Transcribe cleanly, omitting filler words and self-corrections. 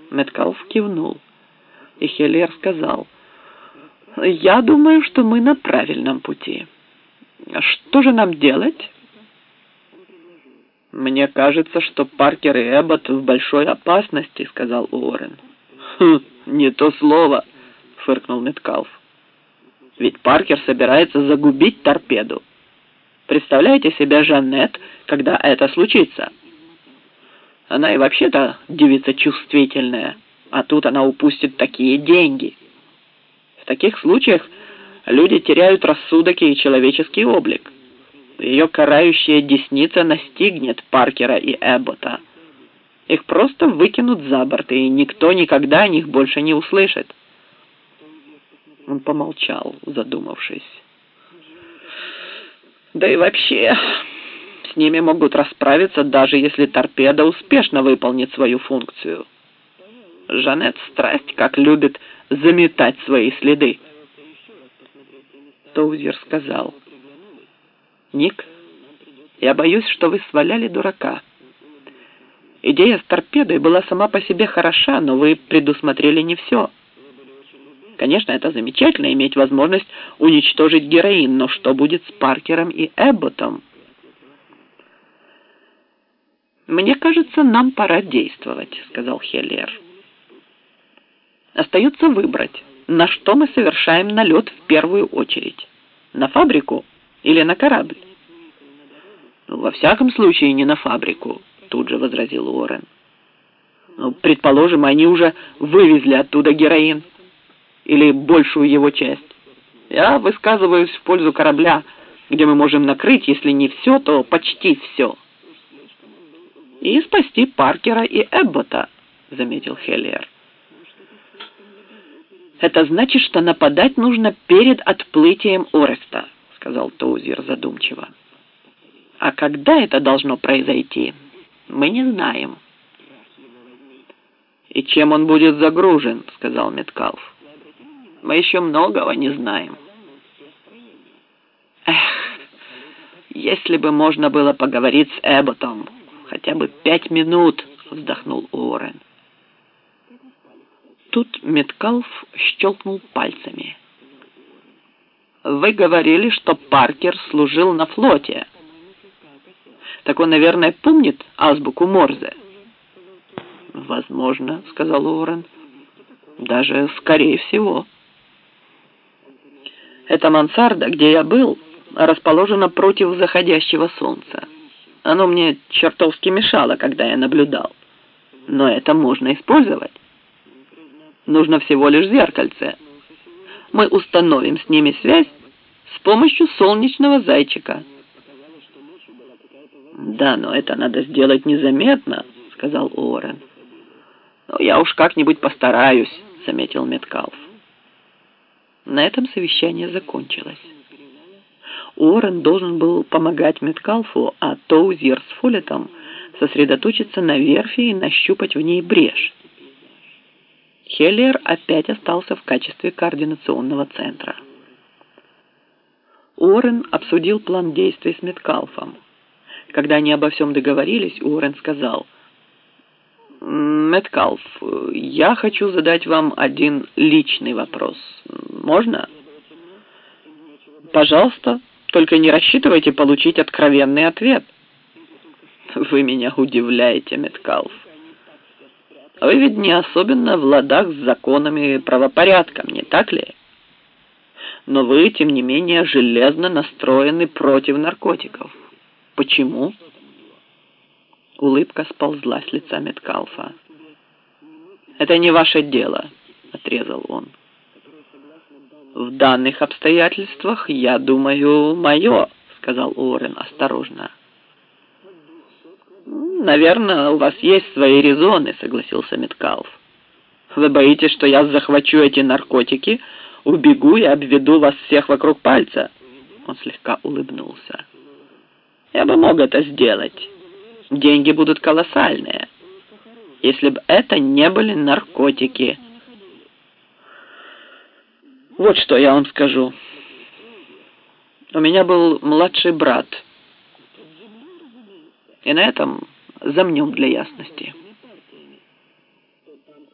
Меткалф кивнул, и Хеллер сказал: «Я думаю, что мы на правильном пути. Что же нам делать?» «Мне кажется, что Паркер и Эббот в большой опасности», — сказал Уоррен. «Не то слово», — фыркнул Меткалф. «Ведь Паркер собирается загубить торпеду. Представляете себе Жаннет, когда это случится? Она и вообще-то девица чувствительная, а тут она упустит такие деньги. В таких случаях люди теряют рассудок и человеческий облик. Ее карающая десница настигнет Паркера и Эббота. Их просто выкинут за борт, и никто никогда о них больше не услышит». Он помолчал, задумавшись. «Да и вообще, с ними могут расправиться, даже если торпеда успешно выполнит свою функцию. Жаннет страсть как любит заметать свои следы». Тоузер сказал: «Ник, я боюсь, что вы сваляли дурака. Идея с торпедой была сама по себе хороша, но вы предусмотрели не все. Конечно, это замечательно иметь возможность уничтожить героин, но что будет с Паркером и Эбботом?» «Мне кажется, нам пора действовать», — сказал Хеллер. «Остается выбрать, на что мы совершаем налет в первую очередь. На фабрику или на корабль?» «Во всяком случае, не на фабрику», — тут же возразил Уоррен. «Предположим, они уже вывезли оттуда героин. Или большую его часть. Я высказываюсь в пользу корабля, где мы можем накрыть, если не все, то почти все. И спасти Паркера и Эббота», — заметил Хеллер. «Это значит, что нападать нужно перед отплытием Ореста», — сказал Тоузер задумчиво. «А когда это должно произойти, мы не знаем». «И чем он будет загружен», — сказал Меткалф. «Мы еще многого не знаем». «Эх, если бы можно было поговорить с Эбботом хотя бы 5 минут», — вздохнул Уоррен. Тут Меткалф щелкнул пальцами. «Вы говорили, что Паркер служил на флоте. Так он, наверное, помнит азбуку Морзе?» «Возможно», — сказал Уоррен. «Даже скорее всего». «Эта мансарда, где я был, расположена против заходящего солнца. Оно мне чертовски мешало, когда я наблюдал. Но это можно использовать. Нужно всего лишь зеркальце. Мы установим с ними связь с помощью солнечного зайчика». «Да, но это надо сделать незаметно», — сказал Уоррен. «Ну, я уж как-нибудь постараюсь», — заметил Меткалф. На этом совещание закончилось. Уоррен должен был помогать Меткалфу, а Тоузер с Фоллетом сосредоточиться на верфи и нащупать в ней брешь. Хеллер опять остался в качестве координационного центра. Уоррен обсудил план действий с Меткалфом. Когда они обо всем договорились, Уоррен сказал: «Меткалф, я хочу задать вам один личный вопрос. Можно?» «Пожалуйста, только не рассчитывайте получить откровенный ответ». «Вы меня удивляете, Меткалф. Вы ведь не особенно в ладах с законами и правопорядком, не так ли? Но вы, тем не менее, железно настроены против наркотиков. Почему?» Улыбка сползла с лица Меткалфа. «Это не ваше дело», — отрезал он. «В данных обстоятельствах, я думаю, мое», — сказал Уоррен осторожно. «Наверное, у вас есть свои резоны», — согласился Меткалф. «Вы боитесь, что я захвачу эти наркотики, убегу и обведу вас всех вокруг пальца?» Он слегка улыбнулся. «Я бы мог это сделать. Деньги будут колоссальные, если бы это не были наркотики. Вот что я вам скажу. У меня был младший брат. И на этом замнем для ясности».